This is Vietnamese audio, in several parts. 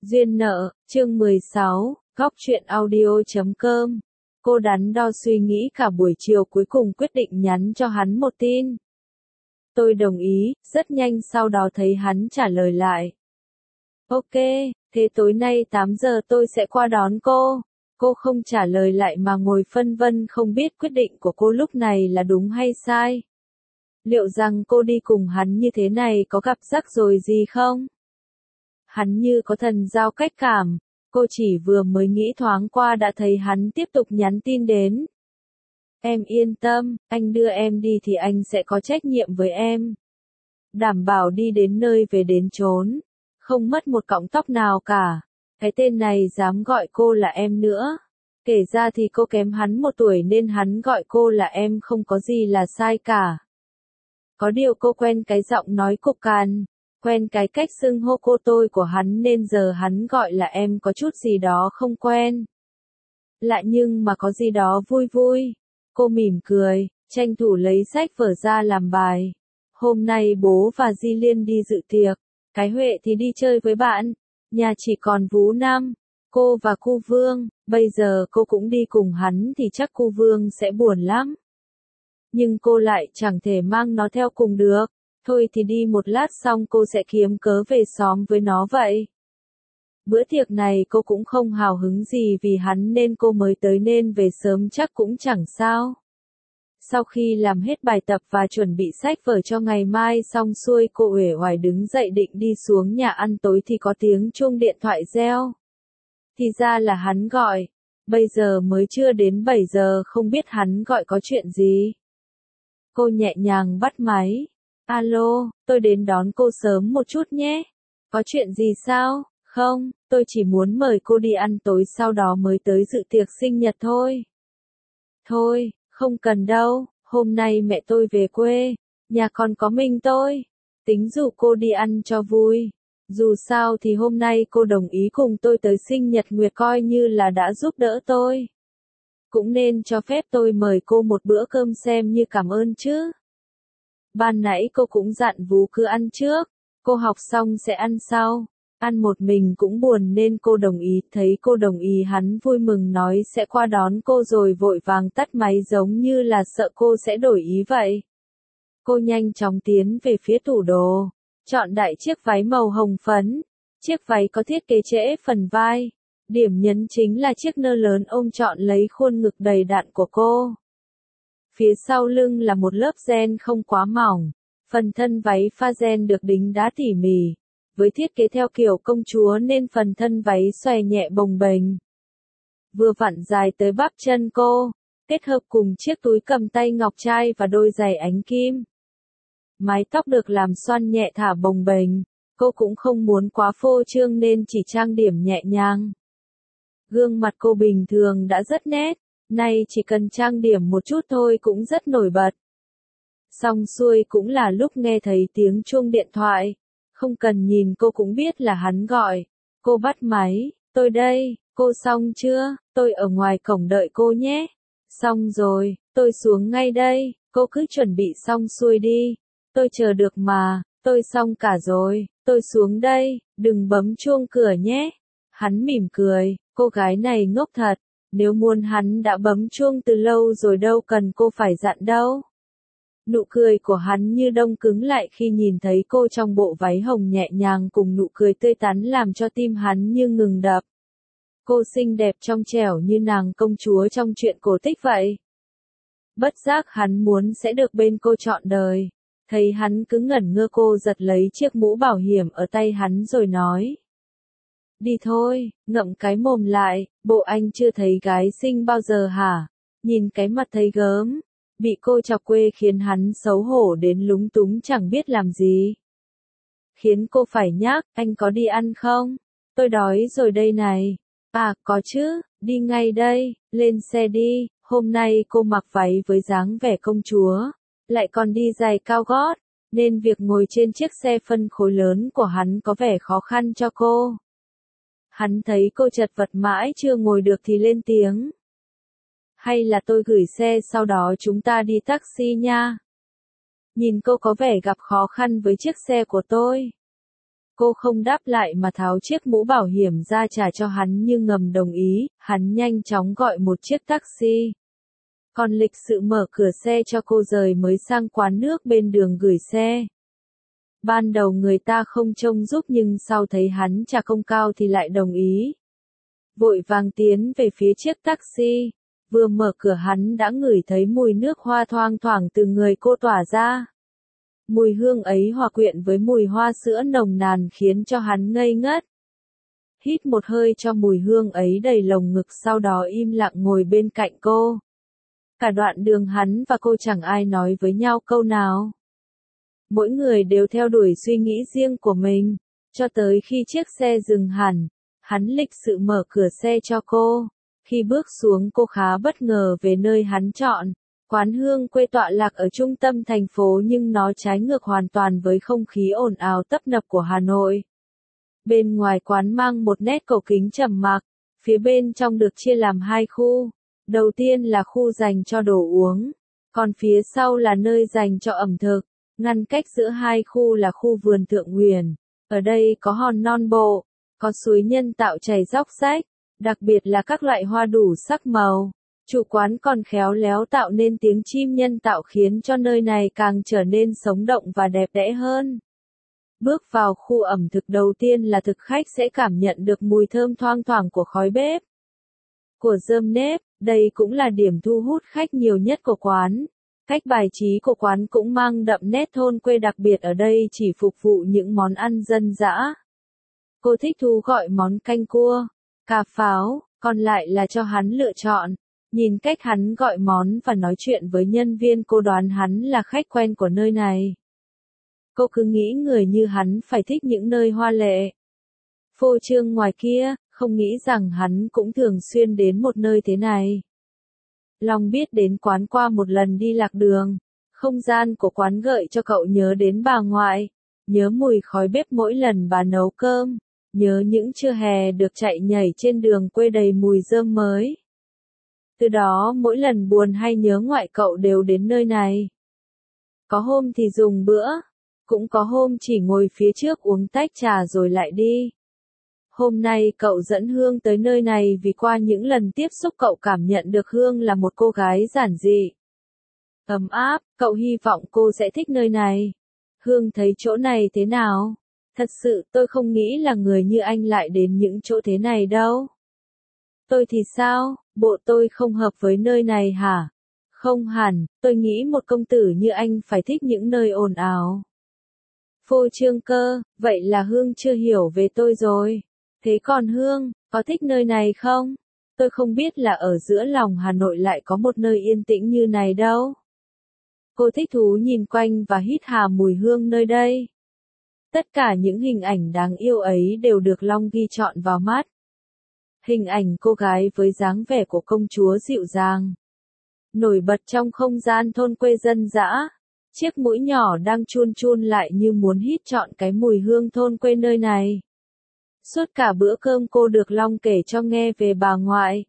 Duyên nợ, chương 16, góc truyện audio.com. Cô đắn đo suy nghĩ cả buổi chiều cuối cùng quyết định nhắn cho hắn một tin. Tôi đồng ý, rất nhanh sau đó thấy hắn trả lời lại. Ok, thế tối nay 8 giờ tôi sẽ qua đón cô. Cô không trả lời lại mà ngồi phân vân không biết quyết định của cô lúc này là đúng hay sai. Liệu rằng cô đi cùng hắn như thế này có gặp rắc rối gì không? Hắn như có thần giao cách cảm, cô chỉ vừa mới nghĩ thoáng qua đã thấy hắn tiếp tục nhắn tin đến. Em yên tâm, anh đưa em đi thì anh sẽ có trách nhiệm với em. Đảm bảo đi đến nơi về đến chốn, không mất một cọng tóc nào cả. Cái tên này dám gọi cô là em nữa. Kể ra thì cô kém hắn 1 tuổi nên hắn gọi cô là em không có gì là sai cả. Có điều cô quen cái giọng nói cục cằn, quen cái cách xưng hô cô tôi của hắn nên giờ hắn gọi là em có chút gì đó không quen. Lạ nhưng mà có gì đó vui vui. Cô mỉm cười, tranh thủ lấy sách vở ra làm bài. Hôm nay bố và Di Liên đi dự tiệc, cái Huệ thì đi chơi với bạn. Nhà chỉ còn Vú Năm, cô và Cu Vương, bây giờ cô cũng đi cùng hắn thì chắc Cu Vương sẽ buồn lắm. Nhưng cô lại chẳng thể mang nó theo cùng được. Thôi thì đi một lát xong cô sẽ kiếm cớ về xóm với nó vậy. Bữa tiệc này cô cũng không hào hứng gì vì hắn nên cô mới tới nên về sớm chắc cũng chẳng sao. Sau khi làm hết bài tập và chuẩn bị sách vở cho ngày mai xong xuôi cô uể oải đứng dậy định đi xuống nhà ăn tối thì có tiếng chuông điện thoại reo. Thì ra là hắn gọi. Bây giờ mới chưa đến 7 giờ không biết hắn gọi có chuyện gì. Cô nhẹ nhàng bắt máy. Alo, tôi đến đón cô sớm một chút nhé. Có chuyện gì sao? Không, tôi chỉ muốn mời cô đi ăn tối sau đó mới tới dự tiệc sinh nhật thôi. Thôi, không cần đâu, hôm nay mẹ tôi về quê, nhà còn có mình tôi. Tính dụ cô đi ăn cho vui. Dù sao thì hôm nay cô đồng ý cùng tôi tới sinh nhật Nguyệt coi như là đã giúp đỡ tôi. Cũng nên cho phép tôi mời cô một bữa cơm xem như cảm ơn chứ. Ban nãy cô cũng dặn Vú cứ ăn trước, cô học xong sẽ ăn sau. Ăn một mình cũng buồn nên cô đồng ý, thấy cô đồng ý hắn vui mừng nói sẽ qua đón cô rồi vội vàng tắt máy giống như là sợ cô sẽ đổi ý vậy. Cô nhanh chóng tiến về phía tủ đồ, chọn đại chiếc váy màu hồng phấn. Chiếc váy có thiết kế trễ phần vai. Điểm nhấn chính là chiếc nơ lớn ôm trọn lấy khuôn ngực đầy đặn của cô. Phía sau lưng là một lớp ren không quá mỏng. Phần thân váy pha ren được đính đá tỉ mỉ. Với thiết kế theo kiểu công chúa nên phần thân váy xòe nhẹ bồng bềnh. Vừa vặn dài tới bắp chân cô, kết hợp cùng chiếc túi cầm tay ngọc trai và đôi giày ánh kim. Mái tóc được làm xoăn nhẹ thả bồng bềnh, cô cũng không muốn quá phô trương nên chỉ trang điểm nhẹ nhàng. Gương mặt cô bình thường đã rất nét, nay chỉ cần trang điểm một chút thôi cũng rất nổi bật. Xong xuôi cũng là lúc nghe thấy tiếng chuông điện thoại. Không cần nhìn cô cũng biết là hắn gọi. Cô bắt máy, tôi đây, cô xong chưa, tôi ở ngoài cổng đợi cô nhé. Xong rồi, tôi xuống ngay đây, cô cứ chuẩn bị xong xuôi đi. Tôi chờ được mà, tôi xong cả rồi, tôi xuống đây, đừng bấm chuông cửa nhé. Hắn mỉm cười, cô gái này ngốc thật, nếu muốn hắn đã bấm chuông từ lâu rồi đâu cần cô phải dặn đâu. Nụ cười của hắn như đông cứng lại khi nhìn thấy cô trong bộ váy hồng nhẹ nhàng cùng nụ cười tươi tắn làm cho tim hắn như ngừng đập. Cô xinh đẹp trong trẻo như nàng công chúa trong truyện cổ tích vậy. Bất giác hắn muốn sẽ được bên cô trọn đời. Thấy hắn cứ ngẩn ngơ cô giật lấy chiếc mũ bảo hiểm ở tay hắn rồi nói. Đi thôi, ngậm cái mồm lại, bộ anh chưa thấy gái xinh bao giờ hả? Nhìn cái mặt thấy gớm. Bị cô chọc quê khiến hắn xấu hổ đến lúng túng chẳng biết làm gì. Khiến cô phải nhắc, anh có đi ăn không? Tôi đói rồi đây này. À, có chứ, đi ngay đây, lên xe đi. Hôm nay cô mặc váy với dáng vẻ công chúa, lại còn đi giày cao gót, nên việc ngồi trên chiếc xe phân khối lớn của hắn có vẻ khó khăn cho cô. Hắn thấy cô chật vật mãi chưa ngồi được thì lên tiếng. Hay là tôi gửi xe sau đó chúng ta đi taxi nha. Nhìn cô có vẻ gặp khó khăn với chiếc xe của tôi. Cô không đáp lại mà tháo chiếc mũ bảo hiểm ra trả cho hắn như ngầm đồng ý, hắn nhanh chóng gọi một chiếc taxi. Còn lịch sự mở cửa xe cho cô rời mới sang quán nước bên đường gửi xe. Ban đầu người ta không trông giúp nhưng sau thấy hắn trả công cao thì lại đồng ý. Vội vàng tiến về phía chiếc taxi, vừa mở cửa hắn đã ngửi thấy mùi nước hoa thoang thoảng từ người cô tỏa ra. Mùi hương ấy hòa quyện với mùi hoa sữa nồng nàn khiến cho hắn ngây ngất. Hít một hơi cho mùi hương ấy đầy lồng ngực sau đó im lặng ngồi bên cạnh cô. Cả đoạn đường hắn và cô chẳng ai nói với nhau câu nào. Mỗi người đều theo đuổi suy nghĩ riêng của mình, cho tới khi chiếc xe dừng hẳn, hắn lịch sự mở cửa xe cho cô. Khi bước xuống cô khá bất ngờ về nơi hắn chọn. Quán hương quê tọa lạc ở trung tâm thành phố nhưng nó trái ngược hoàn toàn với không khí ồn ào tấp nập của Hà Nội. Bên ngoài quán mang một nét cổ kính trầm mặc, phía bên trong được chia làm hai khu. Đầu tiên là khu dành cho đồ uống, còn phía sau là nơi dành cho ẩm thực. Ngăn cách giữa hai khu là khu vườn Thượng Huyền. Ở đây có hòn non bộ, có suối nhân tạo chảy róc rách, đặc biệt là các loại hoa đủ sắc màu. Chủ quán còn khéo léo tạo nên tiếng chim nhân tạo khiến cho nơi này càng trở nên sống động và đẹp đẽ hơn. Bước vào khu ẩm thực đầu tiên là thực khách sẽ cảm nhận được mùi thơm thoang thoảng của khói bếp, của rơm nếp, đây cũng là điểm thu hút khách nhiều nhất của quán. Cách bài trí của quán cũng mang đậm nét thôn quê, đặc biệt ở đây chỉ phục vụ những món ăn dân dã. Cô thích thú gọi món canh cua, cà pháo, còn lại là cho hắn lựa chọn. Nhìn cách hắn gọi món và nói chuyện với nhân viên cô đoán hắn là khách quen của nơi này. Cô cứ nghĩ người như hắn phải thích những nơi hoa lệ, phô trương ngoài kia, không nghĩ rằng hắn cũng thường xuyên đến một nơi thế này. Long biết đến quán qua một lần đi lạc đường. Không gian của quán gợi cho cậu nhớ đến bà ngoại, nhớ mùi khói bếp mỗi lần bà nấu cơm, nhớ những trưa hè được chạy nhảy trên đường quê đầy mùi rơm mới. Từ đó mỗi lần buồn hay nhớ ngoại cậu đều đến nơi này. Có hôm thì dùng bữa, cũng có hôm chỉ ngồi phía trước uống tách trà rồi lại đi. Hôm nay cậu dẫn Hương tới nơi này vì qua những lần tiếp xúc cậu cảm nhận được Hương là một cô gái giản dị, ấm áp, cậu hy vọng cô sẽ thích nơi này. Hương thấy chỗ này thế nào? Thật sự tôi không nghĩ là người như anh lại đến những chỗ thế này đâu. Tôi thì sao, bộ tôi không hợp với nơi này hả? Không hẳn, tôi nghĩ một công tử như anh phải thích những nơi ồn ào, phô trương cơ, vậy là Hương chưa hiểu về tôi rồi. Thế còn Hương, có thích nơi này không? Tôi không biết là ở giữa lòng Hà Nội lại có một nơi yên tĩnh như này đâu. Cô thích thú nhìn quanh và hít hà mùi hương nơi đây. Tất cả những hình ảnh đáng yêu ấy đều được Long ghi trọn vào mắt. Hình ảnh cô gái với dáng vẻ của công chúa dịu dàng, nổi bật trong không gian thôn quê dân dã. Chiếc mũi nhỏ đang chun chun lại như muốn hít trọn cái mùi hương thôn quê nơi này. Suốt cả bữa cơm cô được Long kể cho nghe về bà ngoại,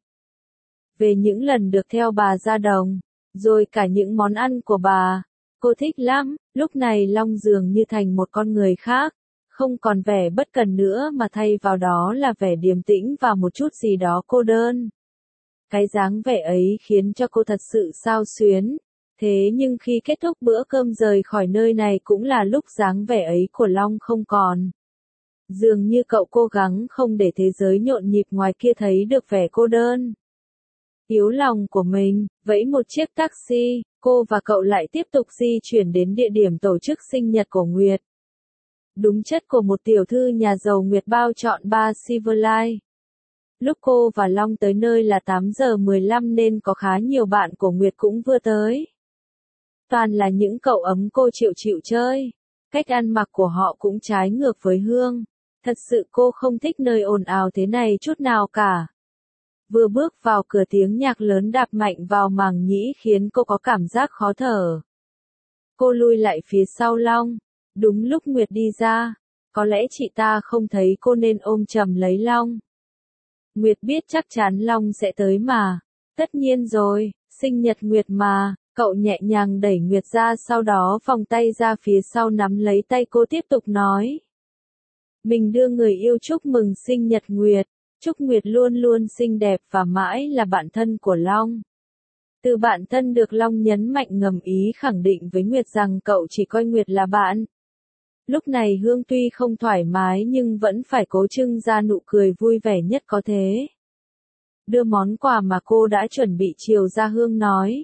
về những lần được theo bà ra đồng, rồi cả những món ăn của bà. Cô thích lắm, lúc này Long dường như thành một con người khác, không còn vẻ bất cần nữa mà thay vào đó là vẻ điềm tĩnh và một chút gì đó cô đơn. Cái dáng vẻ ấy khiến cho cô thật sự xao xuyến. Thế nhưng khi kết thúc bữa cơm rời khỏi nơi này cũng là lúc dáng vẻ ấy của Long không còn. Dường như cậu cố gắng không để thế giới nhộn nhịp ngoài kia thấy được vẻ cô đơn, yếu lòng của mình. Vẫy một chiếc taxi, cô và cậu lại tiếp tục di chuyển đến địa điểm tổ chức sinh nhật của Nguyệt. Đúng chất của một tiểu thư nhà giàu, Nguyệt bao chọn bar Silverlight. Lúc cô và Long tới nơi là 8 giờ 15 nên có khá nhiều bạn của Nguyệt cũng vừa tới. Toàn là những cậu ấm cô chịu chơi. Cách ăn mặc của họ cũng trái ngược với Hương. Thật sự cô không thích nơi ồn ào thế này chút nào cả. Vừa bước vào cửa tiếng nhạc lớn đạp mạnh vào màng nhĩ khiến cô có cảm giác khó thở. Cô lui lại phía sau Long. Đúng lúc Nguyệt đi ra. Có lẽ chị ta không thấy cô nên ôm chầm lấy Long. Nguyệt biết chắc chắn Long sẽ tới mà. Tất nhiên rồi, sinh nhật Nguyệt mà. Cậu nhẹ nhàng đẩy Nguyệt ra, sau đó vòng tay ra phía sau nắm lấy tay cô tiếp tục nói. Mình đưa người yêu chúc mừng sinh nhật Nguyệt. Chúc Nguyệt luôn luôn xinh đẹp và mãi là bạn thân của Long. Từ bạn thân được Long nhấn mạnh ngầm ý khẳng định với Nguyệt rằng cậu chỉ coi Nguyệt là bạn. Lúc này Hương tuy không thoải mái nhưng vẫn phải cố trưng ra nụ cười vui vẻ nhất có thể. Đưa món quà mà cô đã chuẩn bị chiều ra Hương nói.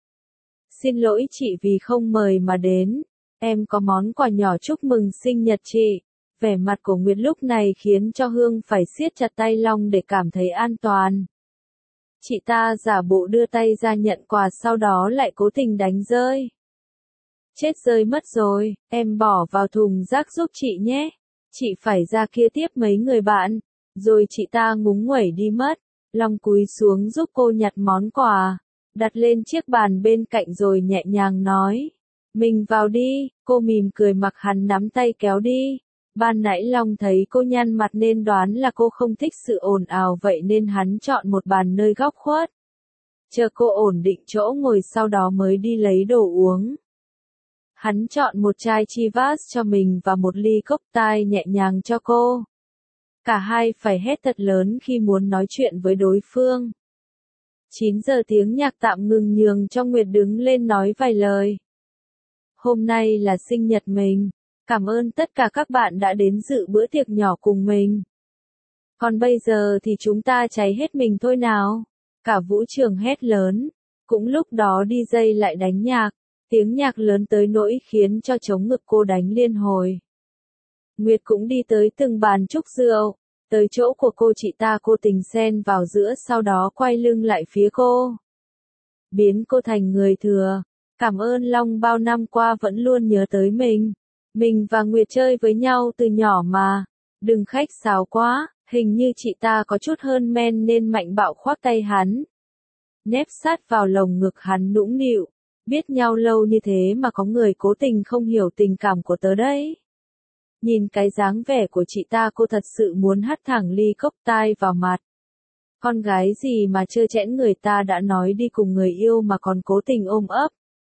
Xin lỗi chị vì không mời mà đến. Em có món quà nhỏ chúc mừng sinh nhật chị. Vẻ mặt của Nguyệt lúc này khiến cho Hương phải siết chặt tay Long để cảm thấy an toàn. Chị ta giả bộ đưa tay ra nhận quà sau đó lại cố tình đánh rơi. Chết rơi mất rồi, em bỏ vào thùng rác giúp chị nhé. Chị phải ra kia tiếp mấy người bạn. Rồi chị ta ngúng nguẩy đi mất. Long cúi xuống giúp cô nhặt món quà. Đặt lên chiếc bàn bên cạnh rồi nhẹ nhàng nói. Mình vào đi, cô mỉm cười mặc hắn nắm tay kéo đi. Ban nãy Long thấy cô nhăn mặt nên đoán là cô không thích sự ồn ào vậy nên hắn chọn một bàn nơi góc khuất. Chờ cô ổn định chỗ ngồi sau đó mới đi lấy đồ uống. Hắn chọn một chai Chivas cho mình và một ly cocktail nhẹ nhàng cho cô. Cả hai phải hét thật lớn khi muốn nói chuyện với đối phương. 9 giờ tiếng nhạc tạm ngừng nhường cho Nguyệt đứng lên nói vài lời. Hôm nay là sinh nhật mình. Cảm ơn tất cả các bạn đã đến dự bữa tiệc nhỏ cùng mình. Còn bây giờ thì chúng ta cháy hết mình thôi nào. Cả vũ trường hét lớn. Cũng lúc đó DJ lại đánh nhạc. Tiếng nhạc lớn tới nỗi khiến cho trống ngực cô đánh liên hồi. Nguyệt cũng đi tới từng bàn chúc rượu. Tới chỗ của cô chị ta cô tình xen vào giữa sau đó quay lưng lại phía cô. Biến cô thành người thừa. Cảm ơn Long bao năm qua vẫn luôn nhớ tới mình. Mình và Nguyệt chơi với nhau từ nhỏ mà. Đừng khách sáo quá, hình như chị ta có chút hơn men nên mạnh bạo khoác tay hắn. Nép sát vào lồng ngực hắn nũng nịu. Biết nhau lâu như thế mà có người cố tình không hiểu tình cảm của tớ đấy. Nhìn cái dáng vẻ của chị ta cô thật sự muốn hất thẳng ly cocktail vào mặt. Con gái gì mà trơ trẽn người ta đã nói đi cùng người yêu mà còn cố tình ôm ấp.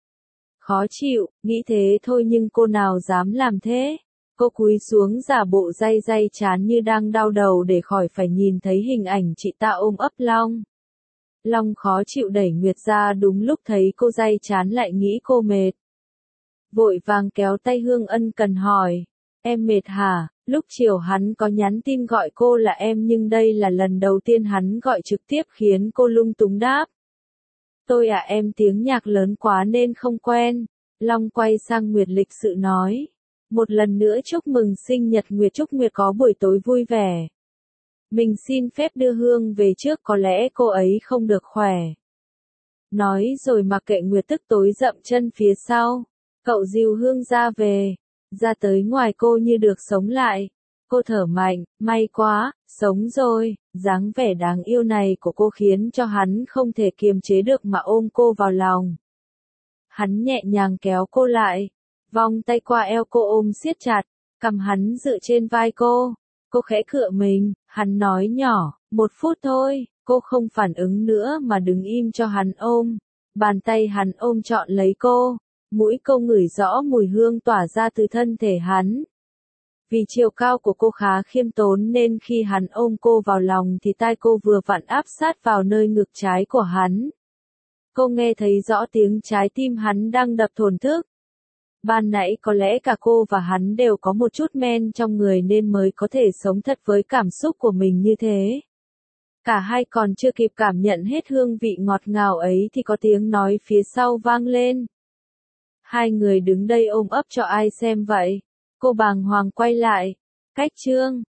Khó chịu, nghĩ thế thôi nhưng cô nào dám làm thế. Cô cúi xuống giả bộ day day chán như đang đau đầu để khỏi phải nhìn thấy hình ảnh chị ta ôm ấp Long. Long khó chịu đẩy Nguyệt ra đúng lúc thấy cô day chán lại nghĩ cô mệt. Vội vàng kéo tay Hương ân cần hỏi. Em mệt hả? Lúc chiều hắn có nhắn tin gọi cô là em nhưng đây là lần đầu tiên hắn gọi trực tiếp khiến cô lung túng đáp. Tôi em tiếng nhạc lớn quá nên không quen. Long quay sang Nguyệt lịch sự nói. Một lần nữa chúc mừng sinh nhật Nguyệt, chúc Nguyệt có buổi tối vui vẻ. Mình xin phép đưa Hương về trước có lẽ cô ấy không được khỏe. Nói rồi mặc kệ Nguyệt tức tối dậm chân phía sau. Cậu dìu Hương ra về. Ra tới ngoài cô như được sống lại. Cô thở mạnh, may quá, sống rồi. Dáng vẻ đáng yêu này của cô khiến cho hắn không thể kiềm chế được mà ôm cô vào lòng. Hắn nhẹ nhàng kéo cô lại. Vòng tay qua eo cô ôm siết chặt. Cầm hắn dựa trên vai cô. Cô khẽ cựa mình, hắn nói nhỏ, 1 phút thôi. Cô không phản ứng nữa mà đứng im cho hắn ôm. Bàn tay hắn ôm trọn lấy cô. Mũi cô ngửi rõ mùi hương tỏa ra từ thân thể hắn. Vì chiều cao của cô khá khiêm tốn nên khi hắn ôm cô vào lòng thì tai cô vừa vặn áp sát vào nơi ngực trái của hắn. Cô nghe thấy rõ tiếng trái tim hắn đang đập thổn thức. Ban nãy có lẽ cả cô và hắn đều có một chút men trong người nên mới có thể sống thật với cảm xúc của mình như thế. Cả hai còn chưa kịp cảm nhận hết hương vị ngọt ngào ấy thì có tiếng nói phía sau vang lên. Hai người đứng đây ôm ấp cho ai xem vậy? Cô bàng hoàng quay lại. Cách chương